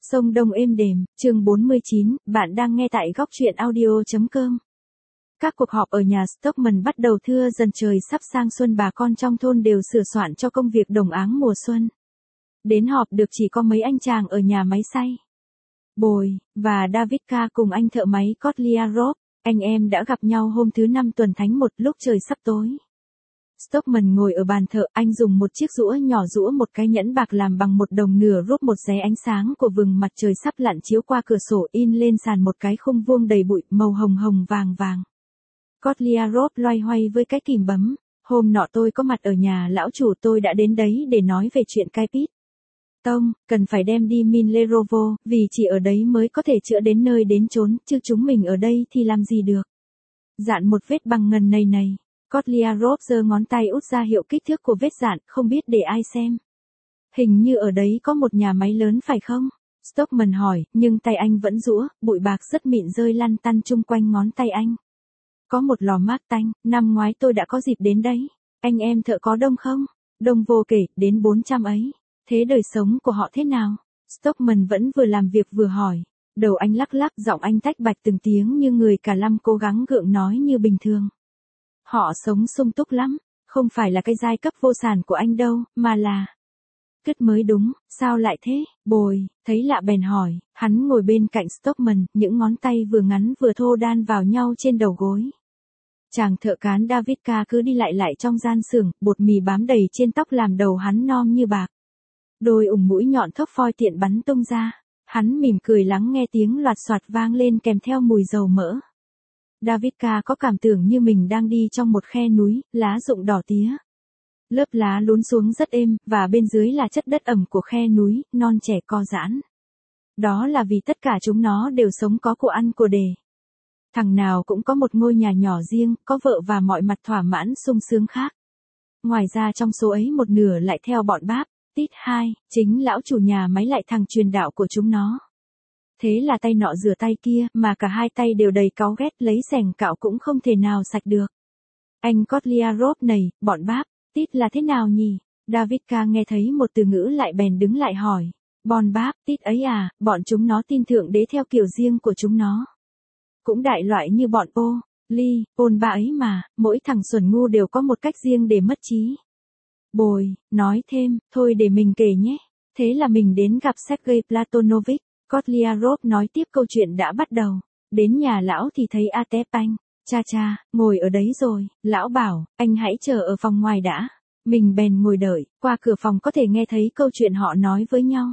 Sông Đông êm đềm, chương 49, bạn đang nghe tại góc truyện audio.com. Các cuộc họp ở nhà Stockman bắt đầu thưa dần, trời sắp sang xuân, bà con trong thôn đều sửa soạn cho công việc đồng áng mùa xuân. Đến họp được chỉ có mấy anh chàng ở nhà máy xay. Bồi, và Davidka cùng anh thợ máy Kotliarov, anh em đã gặp nhau hôm thứ Năm tuần Thánh một lúc trời sắp tối. Stockman ngồi ở bàn thợ, anh dùng một chiếc rũa nhỏ rũa một cái nhẫn bạc làm bằng $1 nửa rúp một ré ánh sáng của vầng mặt trời sắp lặn chiếu qua cửa sổ in lên sàn một cái khung vuông đầy bụi màu hồng hồng vàng vàng. Kotliarov loay hoay với cái kìm bấm. Hôm nọ tôi có mặt ở nhà lão chủ, tôi đã đến đấy để nói về chuyện cai pít. Tông, cần phải đem đi Milerovo, vì chỉ ở đấy mới có thể chữa đến nơi đến chốn, chứ chúng mình ở đây thì làm gì được. Dạn một vết bằng ngần này. Kotliarov giơ ngón tay út ra hiệu kích thước của vết dạn, không biết để ai xem. Hình như ở đấy có một nhà máy lớn phải không? Stockman hỏi, nhưng tay anh vẫn giũa, bụi bạc rất mịn rơi lăn tăn chung quanh ngón tay anh. Có một lò mác tanh, năm ngoái tôi đã có dịp đến đấy. Anh em thợ có đông không? Đông vô kể, đến 400 ấy. Thế đời sống của họ thế nào? Stockman vẫn vừa làm việc vừa hỏi. Đầu anh lắc lắc, giọng anh tách bạch từng tiếng như người cả lăm cố gắng gượng nói như bình thường. Họ sống sung túc lắm, không phải là cái giai cấp vô sản của anh đâu, mà là... Cứt mới đúng, sao lại thế? Bồi, thấy lạ bèn hỏi, hắn ngồi bên cạnh Stockman, những ngón tay vừa ngắn vừa thô đan vào nhau trên đầu gối. Chàng thợ cán Davidka cứ đi lại trong gian xưởng, bột mì bám đầy trên tóc làm đầu hắn non như bạc. Đôi ủng mũi nhọn thốc phoi tiện bắn tung ra, hắn mỉm cười lắng nghe tiếng loạt soạt vang lên kèm theo mùi dầu mỡ. Davidka có cảm tưởng như mình đang đi trong một khe núi, lá rụng đỏ tía. Lớp lá lún xuống rất êm, và bên dưới là chất đất ẩm của khe núi, non trẻ co giãn. Đó là vì tất cả chúng nó đều sống có của ăn của để. Thằng nào cũng có một ngôi nhà nhỏ riêng, có vợ và mọi mặt thỏa mãn sung sướng khác. Ngoài ra trong số ấy một nửa lại theo bọn Báp, Tít 2, chính lão chủ nhà máy lại thằng truyền đạo của chúng nó. Thế là tay nọ rửa tay kia, mà cả hai tay đều đầy cáu ghét, lấy xẻng cạo cũng không thể nào sạch được. Anh Kotliarov này, bọn Báp, Tít là thế nào nhỉ? Davidka nghe thấy một từ ngữ lại bèn đứng lại hỏi. Bọn Báp, Tít ấy à, bọn chúng nó tin thượng đế theo kiểu riêng của chúng nó. Cũng đại loại như bọn Ôn ba ấy mà, mỗi thằng xuẩn ngu đều có một cách riêng để mất trí. Bồi, nói thêm, thôi để mình kể nhé. Thế là mình đến gặp Sergei Platonovich. Kotliarov nói tiếp câu chuyện đã bắt đầu. Đến nhà lão thì thấy Atepanh. Cha, ngồi ở đấy rồi. Lão bảo, anh hãy chờ ở phòng ngoài đã. Mình bèn ngồi đợi, qua cửa phòng có thể nghe thấy câu chuyện họ nói với nhau.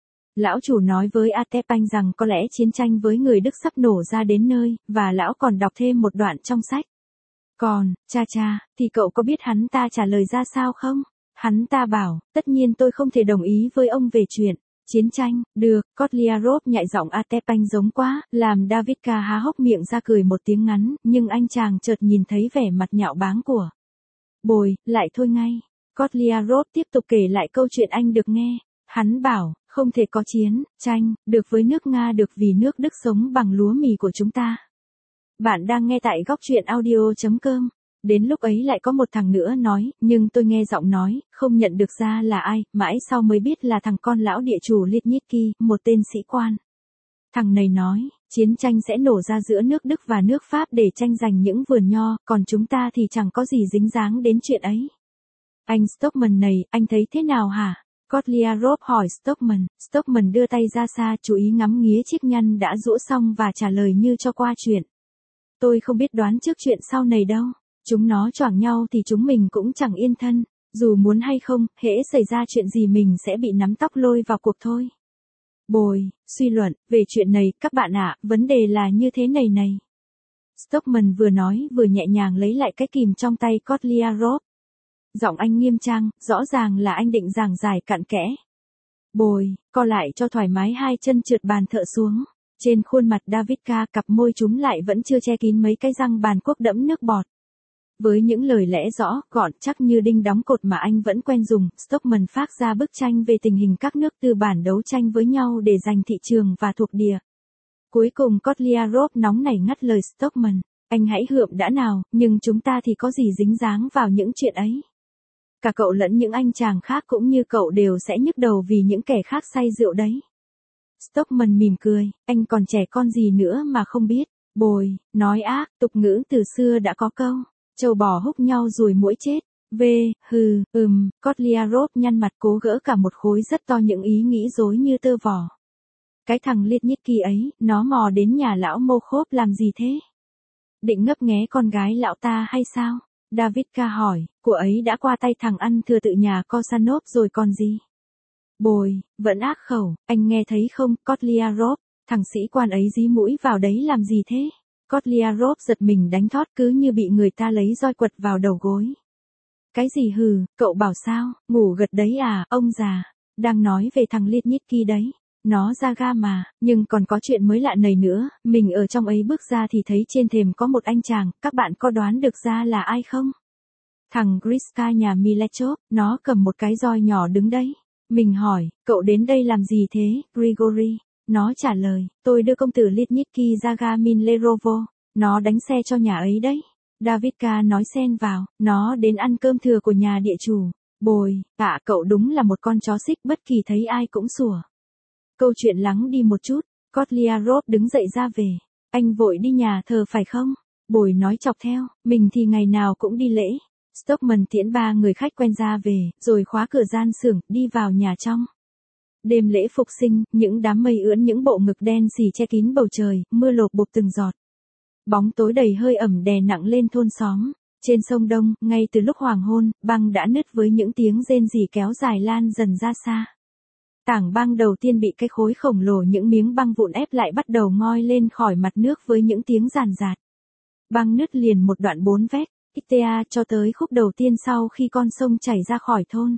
Lão chủ nói với Atepanh rằng có lẽ chiến tranh với người Đức sắp nổ ra đến nơi, và lão còn đọc thêm một đoạn trong sách. Còn, cha, thì cậu có biết hắn ta trả lời ra sao không? Hắn ta bảo, tất nhiên tôi không thể đồng ý với ông về chuyện chiến tranh. Được, Kotliarov nhại giọng Atepanh giống quá, làm Davidka há hốc miệng ra cười một tiếng ngắn, nhưng anh chàng chợt nhìn thấy vẻ mặt nhạo báng của Bồi, lại thôi ngay. Kotliarov tiếp tục kể lại câu chuyện anh được nghe. Hắn bảo, không thể có chiến tranh được với nước Nga được vì nước Đức sống bằng lúa mì của chúng ta. Bạn đang nghe tại góc truyện audio.com. Đến lúc ấy lại có một thằng nữa nói, nhưng tôi nghe giọng nói, không nhận được ra là ai, mãi sau mới biết là thằng con lão địa chủ Litnitsky, một tên sĩ quan. Thằng này nói, chiến tranh sẽ nổ ra giữa nước Đức và nước Pháp để tranh giành những vườn nho, còn chúng ta thì chẳng có gì dính dáng đến chuyện ấy. Anh Stockman này, anh thấy thế nào hả? Kotliarov hỏi Stockman. Stockman đưa tay ra xa, chú ý ngắm nghía chiếc nhăn đã giũa xong và trả lời như cho qua chuyện. Tôi không biết đoán trước chuyện sau này đâu. Chúng nó choảng nhau thì chúng mình cũng chẳng yên thân. Dù muốn hay không, hễ xảy ra chuyện gì mình sẽ bị nắm tóc lôi vào cuộc thôi. Bồi, suy luận, về chuyện này, các bạn ạ, vấn đề là như thế này. Stockman vừa nói vừa nhẹ nhàng lấy lại cái kìm trong tay Kotliarov. Giọng anh nghiêm trang, rõ ràng là anh định giảng giải cặn kẽ. Bồi, co lại cho thoải mái hai chân trượt bàn thợ xuống. Trên khuôn mặt Davidka, cặp môi chúng lại vẫn chưa che kín mấy cái răng bàn quốc đẫm nước bọt. Với những lời lẽ rõ, gọn chắc như đinh đóng cột mà anh vẫn quen dùng, Stockman phác ra bức tranh về tình hình các nước tư bản đấu tranh với nhau để giành thị trường và thuộc địa. Cuối cùng Kotliarov nóng nảy ngắt lời Stockman. Anh hãy hượm đã nào, nhưng chúng ta thì có gì dính dáng vào những chuyện ấy. Cả cậu lẫn những anh chàng khác cũng như cậu đều sẽ nhức đầu vì những kẻ khác say rượu đấy. Stockman mỉm cười, anh còn trẻ con gì nữa mà không biết. Bồi, nói ác, tục ngữ từ xưa đã có câu, trâu bò húc nhau ruồi muỗi chết. Kotliarov nhăn mặt cố gỡ cả một khối rất to những ý nghĩ rối như tơ vò. Cái thằng Lietniki ấy, nó mò đến nhà lão Mokhov làm gì thế? Định ngấp nghé con gái lão ta hay sao? Davidka hỏi, của ấy đã qua tay thằng ăn thừa tự nhà Kosanov rồi còn gì? Bồi, vẫn ác khẩu, anh nghe thấy không, Kotliarov, thằng sĩ quan ấy dí mũi vào đấy làm gì thế? Kotliarov giật mình đánh thót cứ như bị người ta lấy roi quật vào đầu gối. Cái gì hừ, cậu bảo sao, ngủ gật đấy à, ông già, đang nói về thằng Lietniki đấy. Nó ra ga mà, nhưng còn có chuyện mới lạ này nữa, mình ở trong ấy bước ra thì thấy trên thềm có một anh chàng, các bạn có đoán được ra là ai không? Thằng Griska nhà Milechov, nó cầm một cái roi nhỏ đứng đấy. Mình hỏi, cậu đến đây làm gì thế, Grigory? Nó trả lời, tôi đưa công tử Lietniki ra ga Milerovo, nó đánh xe cho nhà ấy đấy. Davidka nói xen vào, nó đến ăn cơm thừa của nhà địa chủ. Bồi, cậu đúng là một con chó xích bất kỳ thấy ai cũng sủa. Câu chuyện lắng đi một chút, Kotliarov đứng dậy ra về. Anh vội đi nhà thờ phải không? Bồi nói chọc theo, mình thì ngày nào cũng đi lễ. Stockman tiễn 3 người khách quen ra về, rồi khóa cửa gian xưởng, đi vào nhà trong. Đêm lễ phục sinh, những đám mây ưỡn những bộ ngực đen xì che kín bầu trời, mưa lộp bộp từng giọt. Bóng tối đầy hơi ẩm đè nặng lên thôn xóm. Trên sông Đông, ngay từ lúc hoàng hôn, băng đã nứt với những tiếng rên rỉ kéo dài lan dần ra xa. Tảng băng đầu tiên bị cái khối khổng lồ những miếng băng vụn ép lại bắt đầu ngoi lên khỏi mặt nước với những tiếng ràn rạt. Băng nứt liền một đoạn 4 vét, Itea cho tới khúc đầu tiên sau khi con sông chảy ra khỏi thôn.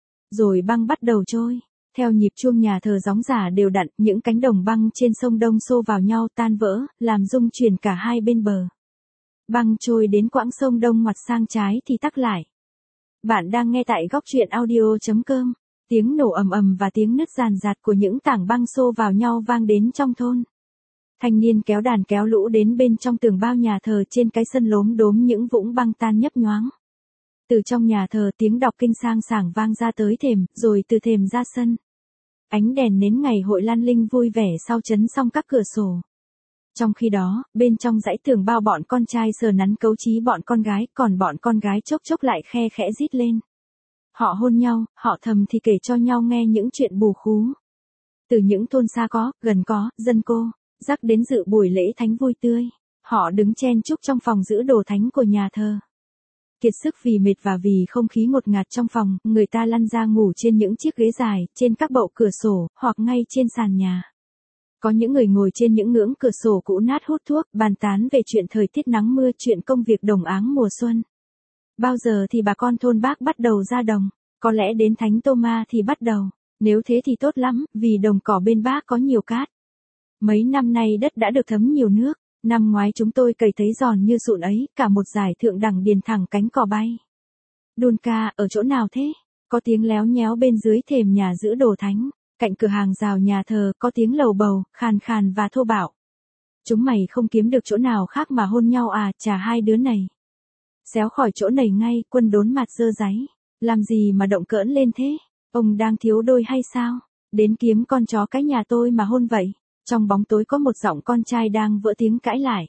Rồi băng bắt đầu trôi. Theo nhịp chuông nhà thờ gióng giả đều đặn, những cánh đồng băng trên sông Đông xô vào nhau tan vỡ, làm rung chuyển cả hai bên bờ. Băng trôi đến quãng sông Đông ngoặt sang trái thì tắc lại. Bạn đang nghe tại góc truyện audio.com. Tiếng nổ ầm ầm và tiếng nứt ràn rạt của những tảng băng xô vào nhau vang đến trong thôn. Thanh niên kéo đàn kéo lũ đến bên trong tường bao nhà thờ trên cái sân lốm đốm những vũng băng tan nhấp nhoáng. Từ trong nhà thờ tiếng đọc kinh sang sảng vang ra tới thềm, rồi từ thềm ra sân. Ánh đèn nến ngày hội lan linh vui vẻ sau chấn xong các cửa sổ. Trong khi đó, bên trong dãy tường bao bọn con trai sờ nắn cấu trí bọn con gái, còn bọn con gái chốc chốc lại khe khẽ rít lên. Họ hôn nhau, họ thầm thì kể cho nhau nghe những chuyện bù khú. Từ những thôn xa có, gần có, dân cô, rắc đến dự buổi lễ thánh vui tươi. Họ đứng chen chúc trong phòng giữ đồ thánh của nhà thờ. Kiệt sức vì mệt và vì không khí ngột ngạt trong phòng, người ta lăn ra ngủ trên những chiếc ghế dài, trên các bậu cửa sổ, hoặc ngay trên sàn nhà. Có những người ngồi trên những ngưỡng cửa sổ cũ nát hút thuốc, bàn tán về chuyện thời tiết nắng mưa, chuyện công việc đồng áng mùa xuân. Bao giờ thì bà con thôn Bác bắt đầu ra đồng? Có lẽ đến Thánh Tô-ma thì bắt đầu. Nếu thế thì tốt lắm, vì đồng cỏ bên Bác có nhiều cát. Mấy năm nay đất đã được thấm nhiều nước. Năm ngoái chúng tôi cày thấy giòn như sụn ấy, cả một dải thượng đẳng điền thẳng cánh cỏ bay. Dunca, ở chỗ nào thế? Có tiếng léo nhéo bên dưới thềm nhà giữ đồ thánh. Cạnh cửa hàng rào nhà thờ, có tiếng lầu bầu, khàn khàn và thô bạo. Chúng mày không kiếm được chỗ nào khác mà hôn nhau à, chà hai đứa này. Xéo khỏi chỗ này ngay, Quân đốn mặt dơ dáy. Làm gì mà động cỡn lên thế? Ông đang thiếu đôi hay sao? Đến kiếm con chó cái nhà tôi mà hôn vậy. Trong bóng tối có một giọng con trai đang vỡ tiếng cãi lại.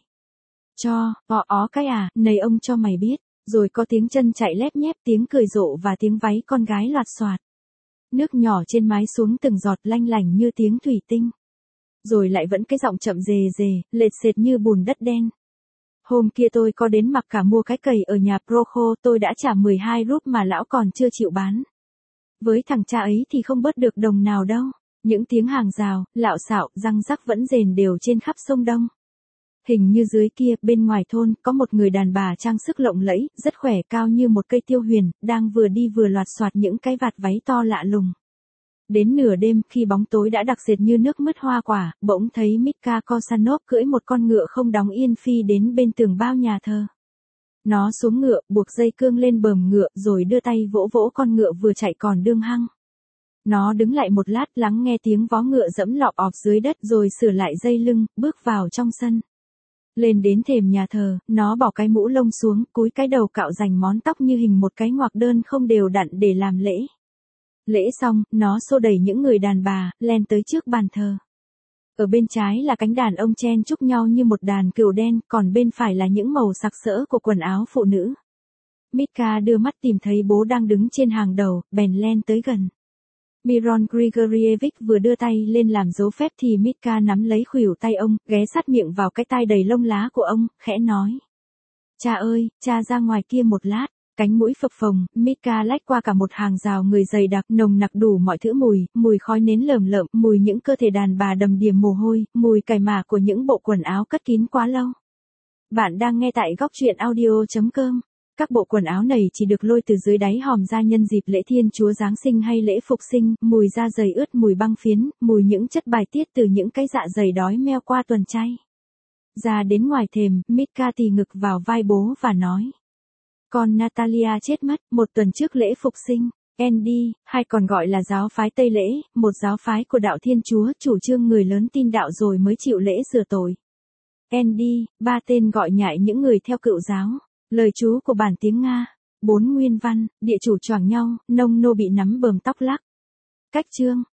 Ó cái à, này ông cho mày biết. Rồi có tiếng chân chạy lép nhép, tiếng cười rộ và tiếng váy con gái loạt xoạt. Nước nhỏ trên mái xuống từng giọt lanh lảnh như tiếng thủy tinh. Rồi lại vẫn cái giọng chậm rề rề, lệt sệt như bùn đất đen. Hôm kia tôi có đến mặc cả mua cái cầy ở nhà Prokho, tôi đã trả 12 rúp mà lão còn chưa chịu bán. Với thằng cha ấy thì không bớt được đồng nào đâu. Những tiếng hàng rào, lạo xạo, răng rắc vẫn rền đều trên khắp sông Đông. Hình như dưới kia, bên ngoài thôn, có một người đàn bà trang sức lộng lẫy, rất khỏe, cao như một cây tiêu huyền, đang vừa đi vừa loạt soạt những cái vạt váy to lạ lùng. Đến nửa đêm, khi bóng tối đã đặc sệt như nước mứt hoa quả, bỗng thấy Mitka Kosanov cưỡi một con ngựa không đóng yên phi đến bên tường bao nhà thờ. Nó xuống ngựa, buộc dây cương lên bờm ngựa, rồi đưa tay vỗ vỗ con ngựa vừa chạy còn đương hăng. Nó đứng lại một lát, lắng nghe tiếng vó ngựa dẫm lọp ọp dưới đất, rồi sửa lại dây lưng, bước vào trong sân. Lên đến thềm nhà thờ, nó bỏ cái mũ lông xuống, cúi cái đầu cạo rành món tóc như hình một cái ngoặc đơn không đều đặn để làm lễ. Lễ xong, nó xô đẩy những người đàn bà, len tới trước bàn thờ. Ở bên trái là cánh đàn ông chen chúc nhau như một đàn cừu đen, còn bên phải là những màu sặc sỡ của quần áo phụ nữ. Mitka đưa mắt tìm thấy bố đang đứng trên hàng đầu, bèn len tới gần. Miron Grigorievich vừa đưa tay lên làm dấu phép thì Mitka nắm lấy khuỷu tay ông, ghé sát miệng vào cái tai đầy lông lá của ông, khẽ nói. Cha ơi, cha ra ngoài kia một lát. Cánh mũi phập phồng, Mitka lách qua cả một hàng rào người dày đặc, nồng nặc đủ mọi thứ mùi khói nến lởm lợm, mùi những cơ thể đàn bà đầm đìa mồ hôi, mùi cài mả của những bộ quần áo cất kín quá lâu. Bạn đang nghe tại góc truyện audio.com. Các bộ quần áo này chỉ được lôi từ dưới đáy hòm ra nhân dịp lễ Thiên Chúa Giáng sinh hay lễ Phục sinh, mùi da giày ướt, mùi băng phiến, mùi những chất bài tiết từ những cái dạ dày đói meo qua tuần chay. Ra đến ngoài thềm, Mitka tì ngực vào vai bố và nói. Con Natalia chết mất, một tuần trước lễ Phục sinh. Andy, hay còn gọi là giáo phái Tây Lễ, một giáo phái của đạo Thiên Chúa chủ trương người lớn tin đạo rồi mới chịu lễ rửa tội. Andy, ba tên gọi nhại những người theo Cựu giáo. Lời chú của bản tiếng Nga. 4 nguyên văn, địa chủ choàng nhau, nông nô bị nắm bờm tóc lắc. Cách chương,